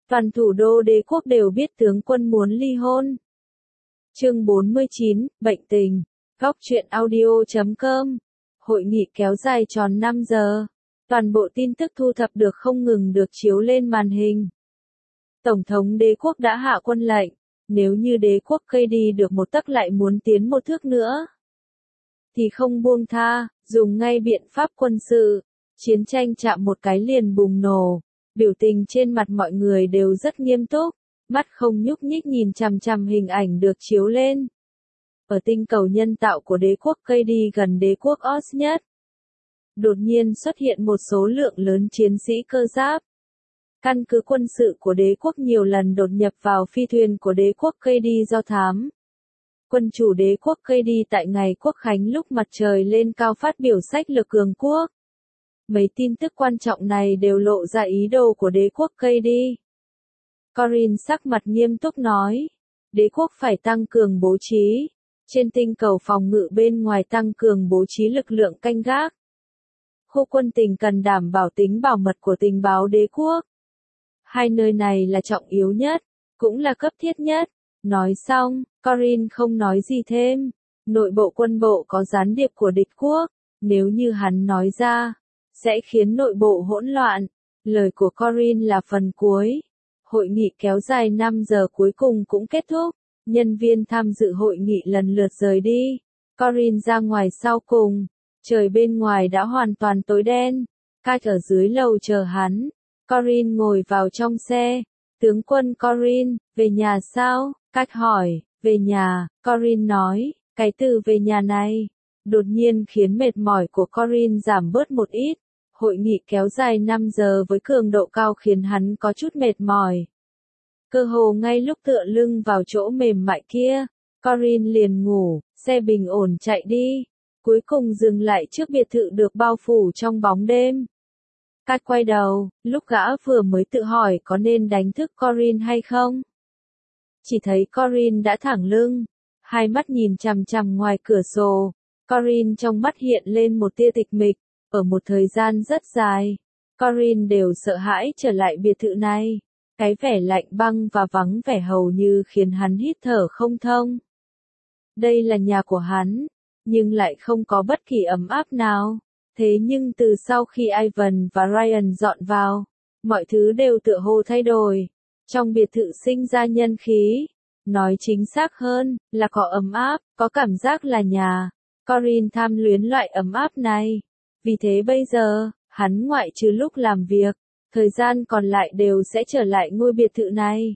Toàn thủ đô đế quốc đều biết tướng quân muốn ly hôn. Chương 49, bệnh tình. Góc truyện audio.com. Hội nghị kéo dài tròn 5 giờ. Toàn bộ tin tức thu thập được không ngừng được chiếu lên màn hình. Tổng thống đế quốc đã hạ quân lệnh, nếu như đế quốc cây đi được một tấc lại muốn tiến một thước nữa, thì không buông tha, dùng ngay biện pháp quân sự. Chiến tranh chạm một cái liền bùng nổ, biểu tình trên mặt mọi người đều rất nghiêm túc, mắt không nhúc nhích nhìn chằm chằm hình ảnh được chiếu lên. Ở tinh cầu nhân tạo của đế quốc cây đi gần đế quốc Oz nhất, đột nhiên xuất hiện một số lượng lớn chiến sĩ cơ giáp. Căn cứ quân sự của đế quốc nhiều lần đột nhập vào phi thuyền của đế quốc cây đi do thám. Quân chủ đế quốc cây đi tại ngày quốc khánh lúc mặt trời lên cao phát biểu sách lược cường quốc. Mấy tin tức quan trọng này đều lộ ra ý đồ của đế quốc cây đi. Corin sắc mặt nghiêm túc nói, đế quốc phải tăng cường bố trí, trên tinh cầu phòng ngự bên ngoài tăng cường bố trí lực lượng canh gác. Khu quân tình cần đảm bảo tính bảo mật của tình báo đế quốc. Hai nơi này là trọng yếu nhất, cũng là cấp thiết nhất. Nói xong, Corin không nói gì thêm. Nội bộ quân bộ có gián điệp của địch quốc, nếu như hắn nói ra, sẽ khiến nội bộ hỗn loạn. Lời của Corin là phần cuối. Hội nghị kéo dài 5 giờ cuối cùng cũng kết thúc. Nhân viên tham dự hội nghị lần lượt rời đi. Corin ra ngoài sau cùng. Trời bên ngoài đã hoàn toàn tối đen. Cách ở dưới lầu chờ hắn. Corin ngồi vào trong xe. Tướng quân Corin, về nhà sao? Cách hỏi, về nhà. Corin nói, cái từ về nhà này đột nhiên khiến mệt mỏi của Corin giảm bớt một ít. Hội nghị kéo dài 5 giờ với cường độ cao khiến hắn có chút mệt mỏi. Cơ hồ ngay lúc tựa lưng vào chỗ mềm mại kia, Corin liền ngủ, xe bình ổn chạy đi. Cuối cùng dừng lại trước biệt thự được bao phủ trong bóng đêm. Cách quay đầu, lúc gã vừa mới tự hỏi có nên đánh thức Corin hay không. Chỉ thấy Corin đã thẳng lưng, hai mắt nhìn chằm chằm ngoài cửa sổ. Corin trong mắt hiện lên một tia tịch mịch. Ở một thời gian rất dài, Corin đều sợ hãi trở lại biệt thự này. Cái vẻ lạnh băng và vắng vẻ hầu như khiến hắn hít thở không thông. Đây là nhà của hắn, nhưng lại không có bất kỳ ấm áp nào. Thế nhưng từ sau khi Ivan và Ryan dọn vào, mọi thứ đều tựa hồ thay đổi. Trong biệt thự sinh ra nhân khí. Nói chính xác hơn, là có ấm áp, có cảm giác là nhà. Corin tham luyến loại ấm áp này. Vì thế bây giờ, hắn ngoại trừ lúc làm việc, thời gian còn lại đều sẽ trở lại ngôi biệt thự này.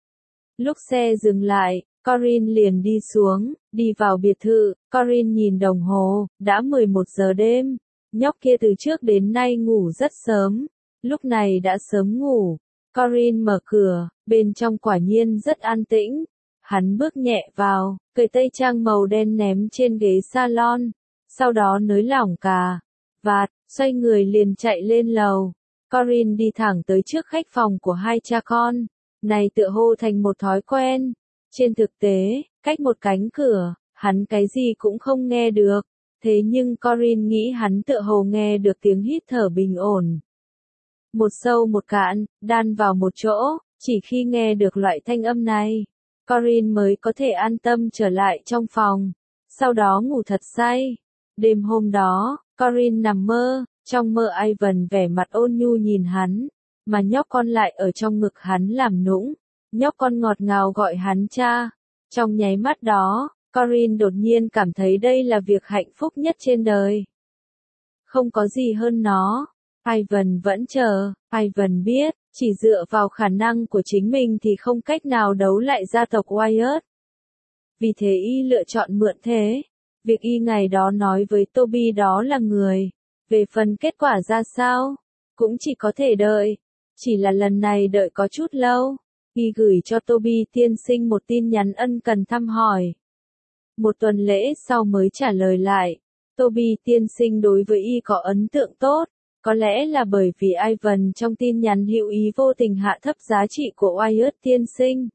Lúc xe dừng lại, Corin liền đi xuống, đi vào biệt thự. Corin nhìn đồng hồ, đã 11 giờ đêm. Nhóc kia từ trước đến nay ngủ rất sớm, lúc này đã sớm ngủ. Corin mở cửa, bên trong quả nhiên rất an tĩnh. Hắn bước nhẹ vào, cởi tây trang màu đen ném trên ghế salon, sau đó nới lỏng cà vạt, xoay người liền chạy lên lầu. Corin đi thẳng tới trước khách phòng của hai cha con, này tựa hồ thành một thói quen. Trên thực tế, cách một cánh cửa, hắn cái gì cũng không nghe được. Thế nhưng Corin nghĩ hắn tựa hồ nghe được tiếng hít thở bình ổn. Một sâu một cạn, đan vào một chỗ, chỉ khi nghe được loại thanh âm này, Corin mới có thể an tâm trở lại trong phòng, sau đó ngủ thật say. Đêm hôm đó, Corin nằm mơ, trong mơ Ivan vẻ mặt ôn nhu nhìn hắn, mà nhóc con lại ở trong ngực hắn làm nũng. Nhóc con ngọt ngào gọi hắn cha. Trong nháy mắt đó, Corin đột nhiên cảm thấy đây là việc hạnh phúc nhất trên đời. Không có gì hơn nó. Ivan vẫn chờ. Ivan biết, chỉ dựa vào khả năng của chính mình thì không cách nào đấu lại gia tộc Wyatt. Vì thế y lựa chọn mượn thế. Việc y ngày đó nói với Toby đó là người. Về phần kết quả ra sao, cũng chỉ có thể đợi. Chỉ là lần này đợi có chút lâu. Y gửi cho Toby tiên sinh một tin nhắn ân cần thăm hỏi. Một tuần lễ sau mới trả lời lại. Toby tiên sinh đối với y có ấn tượng tốt. Có lẽ là bởi vì Ivan trong tin nhắn hữu ý vô tình hạ thấp giá trị của Wyatt tiên sinh.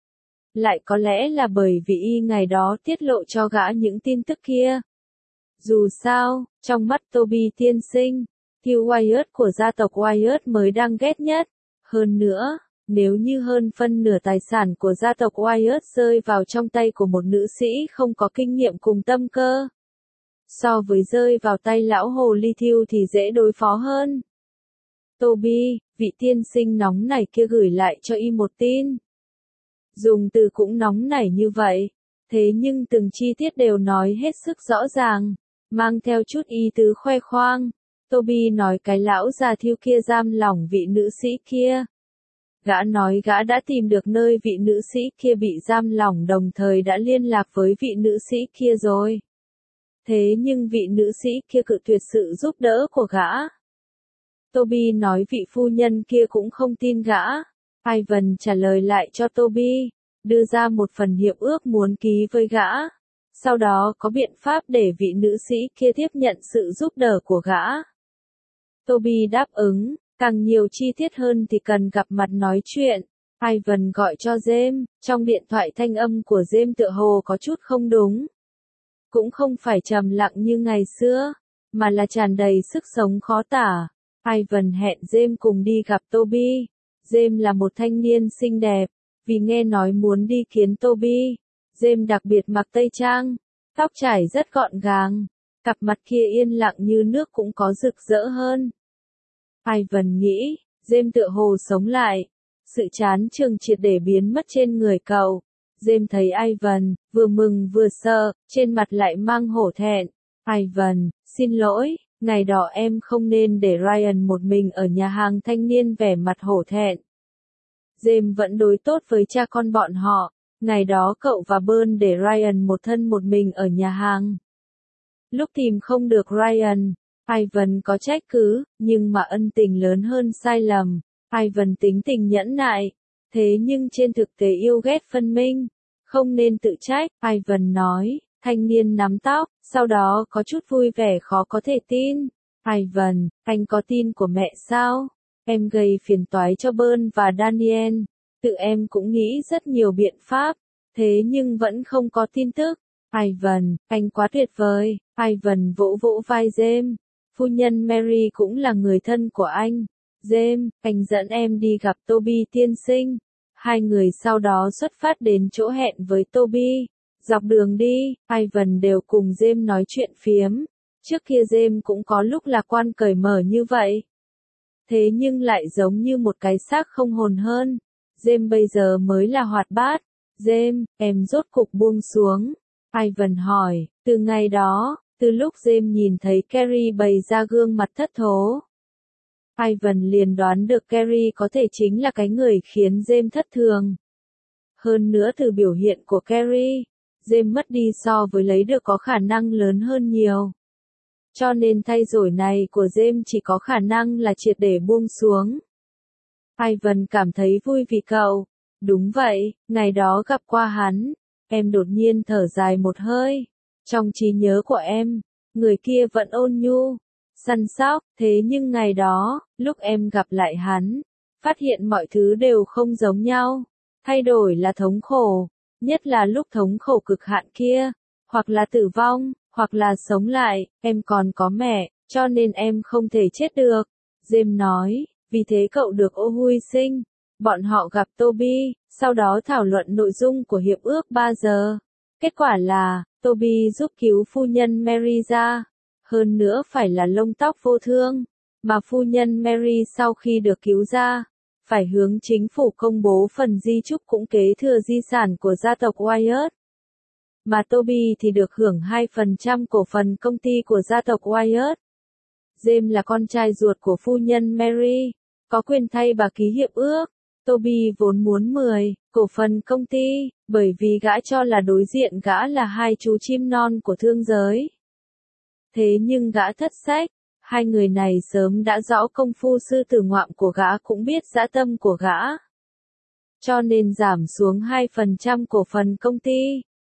Lại có lẽ là bởi vì y ngày đó tiết lộ cho gã những tin tức kia. Dù sao, trong mắt Toby tiên sinh, Hugh Wyatt của gia tộc Wyatt mới đang ghét nhất. Hơn nữa, Nếu như hơn phân nửa tài sản của gia tộc Wyatt rơi vào trong tay của một nữ sĩ không có kinh nghiệm cùng tâm cơ, so với rơi vào tay lão hồ ly thiêu thì dễ đối phó hơn. Toby, vị tiên sinh nóng nảy kia gửi lại cho y một tin. Dùng từ cũng nóng nảy như vậy, thế nhưng từng chi tiết đều nói hết sức rõ ràng, mang theo chút ý tứ khoe khoang. Toby nói cái lão già thiêu kia giam lỏng vị nữ sĩ kia. Gã nói gã đã tìm được nơi vị nữ sĩ kia bị giam lỏng, đồng thời đã liên lạc với vị nữ sĩ kia rồi. Thế nhưng vị nữ sĩ kia cự tuyệt sự giúp đỡ của gã. Toby nói vị phu nhân kia cũng không tin gã. Ivan trả lời lại cho Toby, đưa ra một phần hiệp ước muốn ký với gã. Sau đó có biện pháp để vị nữ sĩ kia tiếp nhận sự giúp đỡ của gã. Toby đáp ứng, càng nhiều chi tiết hơn thì cần gặp mặt nói chuyện. Ivan gọi cho James, trong điện thoại thanh âm của James tựa hồ có chút không đúng. Cũng không phải trầm lặng như ngày xưa, mà là tràn đầy sức sống khó tả. Ivan hẹn James cùng đi gặp Toby. James là một thanh niên xinh đẹp, vì nghe nói muốn đi kiến Toby. James đặc biệt mặc tây trang, tóc trải rất gọn gàng, cặp mặt kia yên lặng như nước cũng có rực rỡ hơn. Ivan nghĩ, James tựa hồ sống lại, sự chán chường triệt để biến mất trên người cậu. James thấy Ivan, vừa mừng vừa sợ, trên mặt lại mang hổ thẹn. Ivan, xin lỗi, ngày đó em không nên để Ryan một mình ở nhà hàng, thanh niên vẻ mặt hổ thẹn. James vẫn đối tốt với cha con bọn họ, ngày đó cậu và Bern để Ryan một thân một mình ở nhà hàng. Lúc tìm không được Ryan, Ivan có trách cứ, nhưng mà ân tình lớn hơn sai lầm. Ivan tính tình nhẫn nại, thế nhưng trên thực tế yêu ghét phân minh, không nên tự trách. Ivan nói, thanh niên nắm tóc, sau đó có chút vui vẻ khó có thể tin. Ivan, anh có tin của mẹ sao? Em gây phiền toái cho Bern và Daniel, tự em cũng nghĩ rất nhiều biện pháp, thế nhưng vẫn không có tin tức. Ivan, anh quá tuyệt vời. Ivan vỗ vỗ vai James, phu nhân Mary cũng là người thân của anh. James, anh dẫn em đi gặp Toby tiên sinh. Hai người sau đó xuất phát đến chỗ hẹn với Toby. Dọc đường đi, Ivan đều cùng James nói chuyện phiếm. Trước kia James cũng có lúc lạc quan cởi mở như vậy. Thế nhưng lại giống như một cái xác không hồn hơn. James bây giờ mới là hoạt bát. James, em rốt cục buông xuống. Ivan hỏi, từ ngày đó, từ lúc James nhìn thấy Carrie bày ra gương mặt thất thố. Ivan liền đoán được Carrie có thể chính là cái người khiến James thất thường. Hơn nữa từ biểu hiện của Carrie, James mất đi so với lấy được có khả năng lớn hơn nhiều. Cho nên thay đổi này của James chỉ có khả năng là triệt để buông xuống. Ivan cảm thấy vui vì cậu. Đúng vậy, ngày đó gặp qua hắn, em đột nhiên thở dài một hơi. Trong trí nhớ của em, người kia vẫn ôn nhu, săn sóc, thế nhưng ngày đó, lúc em gặp lại hắn, phát hiện mọi thứ đều không giống nhau. Thay đổi là thống khổ, nhất là lúc thống khổ cực hạn kia, hoặc là tử vong, hoặc là sống lại. Em còn có mẹ, cho nên em không thể chết được. James nói, vì thế cậu được ô huy sinh. Bọn họ gặp Toby, sau đó thảo luận nội dung của hiệp ước 3 giờ. Kết quả là, Toby giúp cứu phu nhân Mary ra. Hơn nữa phải là lông tóc vô thương, mà phu nhân Mary sau khi được cứu ra, phải hướng chính phủ công bố phần di chúc cũng kế thừa di sản của gia tộc Wyatt. Mà Toby thì được hưởng 2% cổ phần công ty của gia tộc Wyatt. James là con trai ruột của phu nhân Mary, có quyền thay bà ký hiệp ước. Toby vốn muốn 10 cổ phần công ty, bởi vì gã cho là đối diện gã là hai chú chim non của thương giới. Thế nhưng gã thất sách, hai người này sớm đã rõ công phu sư tử ngoạm của gã cũng biết dã tâm của gã. Cho nên giảm xuống 2% cổ phần công ty.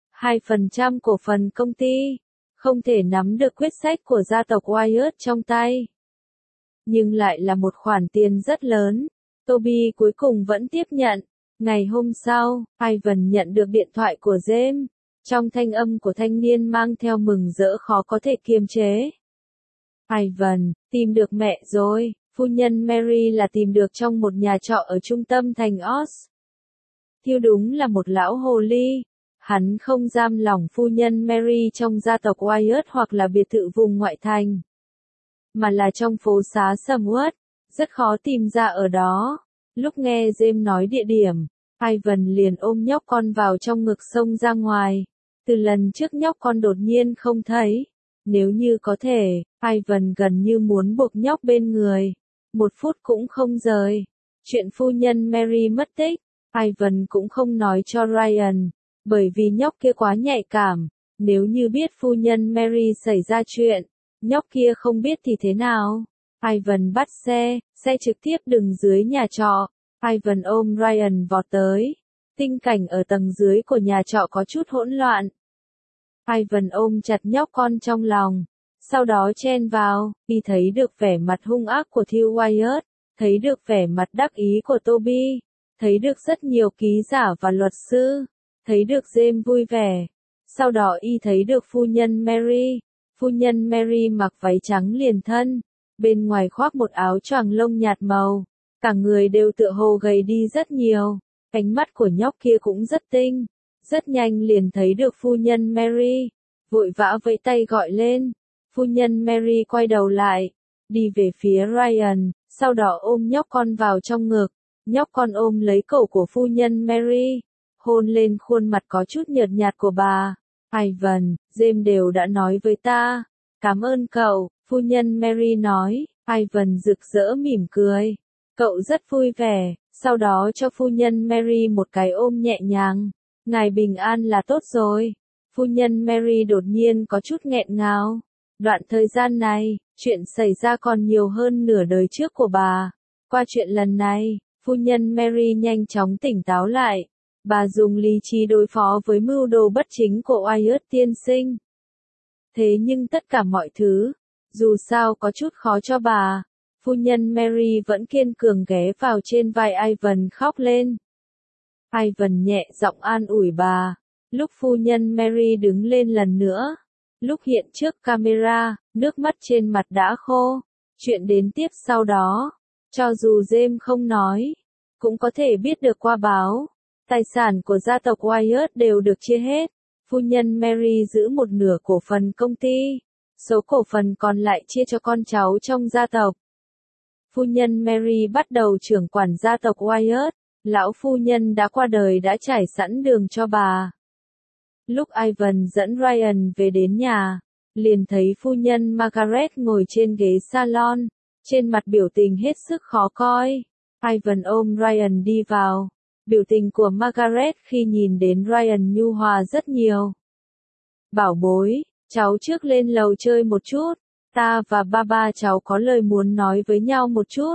2% cổ phần công ty, không thể nắm được quyết sách của gia tộc Wyatt trong tay. Nhưng lại là một khoản tiền rất lớn. Toby cuối cùng vẫn tiếp nhận. Ngày hôm sau, Ivan nhận được điện thoại của James. Trong thanh âm của thanh niên mang theo mừng rỡ khó có thể kiềm chế. Ivan, tìm được mẹ rồi. Phu nhân Mary là tìm được trong một nhà trọ ở trung tâm thành Oz. Thiêu đúng là một lão hồ ly. Hắn không giam lỏng phu nhân Mary trong gia tộc Wyatt hoặc là biệt thự vùng ngoại thành, mà là trong phố xá Sumwood, rất khó tìm ra ở đó. Lúc nghe James nói địa điểm, Ivan liền ôm nhóc con vào trong ngực xông ra ngoài. Từ lần trước nhóc con đột nhiên không thấy. Nếu như có thể, Ivan gần như muốn buộc nhóc bên người. 1 phút cũng không rời. Chuyện phu nhân Mary mất tích, Ivan cũng không nói cho Ryan, bởi vì nhóc kia quá nhạy cảm. Nếu như biết phu nhân Mary xảy ra chuyện, nhóc kia không biết thì thế nào. Ivan bắt xe trực tiếp đừng dưới nhà trọ. Ivan ôm Ryan vọt tới. Tình cảnh ở tầng dưới của nhà trọ có chút hỗn loạn. Ivan ôm chặt nhóc con trong lòng, sau đó chen vào, y thấy được vẻ mặt hung ác của Theo Wyatt, thấy được vẻ mặt đắc ý của Toby, thấy được rất nhiều ký giả và luật sư, thấy được James vui vẻ. Sau đó y thấy được phu nhân Mary. Phu nhân Mary mặc váy trắng liền thân, bên ngoài khoác một áo choàng lông nhạt màu, cả người đều tựa hồ gầy đi rất nhiều. Ánh mắt của nhóc kia cũng rất tinh, rất nhanh liền thấy được phu nhân Mary, vội vã vẫy tay gọi lên. Phu nhân Mary quay đầu lại, đi về phía Ryan, sau đó ôm nhóc con vào trong ngực. Nhóc con ôm lấy cổ của phu nhân Mary, hôn lên khuôn mặt có chút nhợt nhạt của bà. Ivan, James đều đã nói với ta. Cảm ơn cậu, phu nhân Mary nói. Ivan rực rỡ mỉm cười. Cậu rất vui vẻ, sau đó cho phu nhân Mary một cái ôm nhẹ nhàng. Ngài bình an là tốt rồi. Phu nhân Mary đột nhiên có chút nghẹn ngào. Đoạn thời gian này, chuyện xảy ra còn nhiều hơn nửa đời trước của bà. Qua chuyện lần này, phu nhân Mary nhanh chóng tỉnh táo lại. Bà dùng lý trí đối phó với mưu đồ bất chính của Wyatt tiên sinh. Thế nhưng tất cả mọi thứ, dù sao có chút khó cho bà, phu nhân Mary vẫn kiên cường ghé vào trên vai Ivan khóc lên. Ivan nhẹ giọng an ủi bà. Lúc phu nhân Mary đứng lên lần nữa, lúc hiện trước camera, nước mắt trên mặt đã khô. Chuyện đến tiếp sau đó, cho dù James không nói, cũng có thể biết được qua báo. Tài sản của gia tộc Wyatt đều được chia hết. Phu nhân Mary giữ một nửa cổ phần công ty. Số cổ phần còn lại chia cho con cháu trong gia tộc. Phu nhân Mary bắt đầu trưởng quản gia tộc Wyatt. Lão phu nhân đã qua đời đã trải sẵn đường cho bà. Lúc Ivan dẫn Ryan về đến nhà, liền thấy phu nhân Margaret ngồi trên ghế salon, trên mặt biểu tình hết sức khó coi. Ivan ôm Ryan đi vào. Biểu tình của Margaret khi nhìn đến Ryan nhu hòa rất nhiều. Bảo bối, cháu trước lên lầu chơi một chút, ta và ba cháu có lời muốn nói với nhau một chút.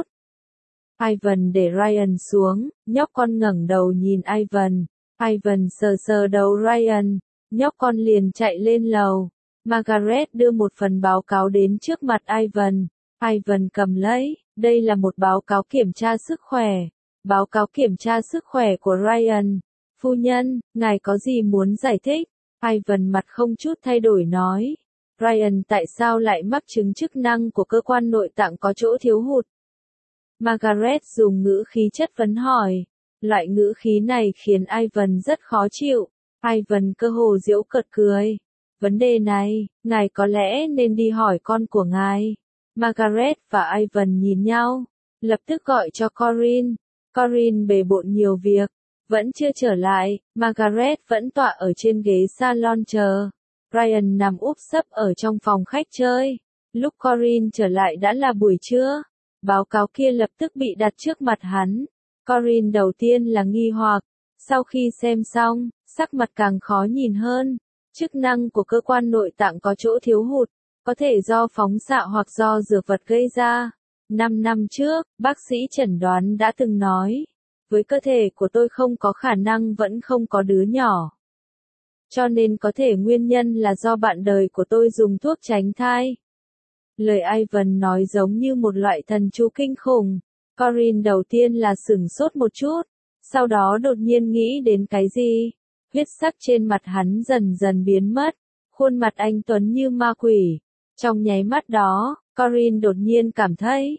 Ivan để Ryan xuống, nhóc con ngẩng đầu nhìn Ivan. Ivan sờ sờ đầu Ryan, nhóc con liền chạy lên lầu. Margaret đưa một phần báo cáo đến trước mặt Ivan. Ivan cầm lấy, đây là một báo cáo kiểm tra sức khỏe. Báo cáo kiểm tra sức khỏe của Ryan. Phu nhân, ngài có gì muốn giải thích? Ivan mặt không chút thay đổi nói. Ryan tại sao lại mắc chứng chức năng của cơ quan nội tạng có chỗ thiếu hụt? Margaret dùng ngữ khí chất vấn hỏi. Loại ngữ khí này khiến Ivan rất khó chịu. Ivan cơ hồ giễu cợt cười. Vấn đề này, ngài có lẽ nên đi hỏi con của ngài. Margaret và Ivan nhìn nhau, lập tức gọi cho Corinne. Corinne bề bộn nhiều việc, vẫn chưa trở lại. Margaret vẫn tọa ở trên ghế salon chờ. Ryan nằm úp sấp ở trong phòng khách chơi. Lúc Corinne trở lại đã là buổi trưa. Báo cáo kia lập tức bị đặt trước mặt hắn. Corinne đầu tiên là nghi hoặc, sau khi xem xong, sắc mặt càng khó nhìn hơn. Chức năng của cơ quan nội tạng có chỗ thiếu hụt, có thể do phóng xạ hoặc do dược vật gây ra. 5 năm trước, bác sĩ chẩn đoán đã từng nói, với cơ thể của tôi không có khả năng vẫn không có đứa nhỏ. Cho nên có thể nguyên nhân là do bạn đời của tôi dùng thuốc tránh thai. Lời Ivan nói giống như một loại thần chú kinh khủng. Corinne đầu tiên là sửng sốt một chút, sau đó đột nhiên nghĩ đến cái gì. Huyết sắc trên mặt hắn dần dần biến mất, khuôn mặt anh tuấn như ma quỷ. Trong nháy mắt đó, Corinne đột nhiên cảm thấy,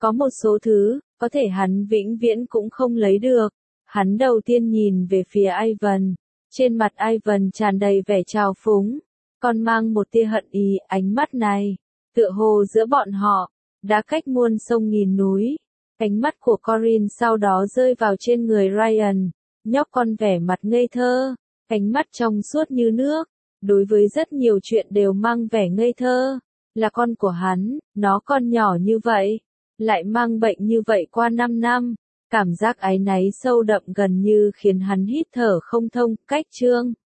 Có một số thứ, có thể hắn vĩnh viễn cũng không lấy được. Hắn đầu tiên nhìn về phía Ivan. Trên mặt Ivan tràn đầy vẻ trào phúng, còn mang một tia hận ý. Ánh mắt này, tựa hồ giữa bọn họ, đã cách muôn sông nghìn núi. Ánh mắt của Corinne sau đó rơi vào trên người Ryan. Nhóc con vẻ mặt ngây thơ, ánh mắt trong suốt như nước. Đối với rất nhiều chuyện đều mang vẻ ngây thơ. Là con của hắn, nó còn nhỏ như vậy, lại mang bệnh như vậy qua 5 năm. Cảm giác áy náy sâu đậm gần như khiến hắn hít thở không thông. Cách chương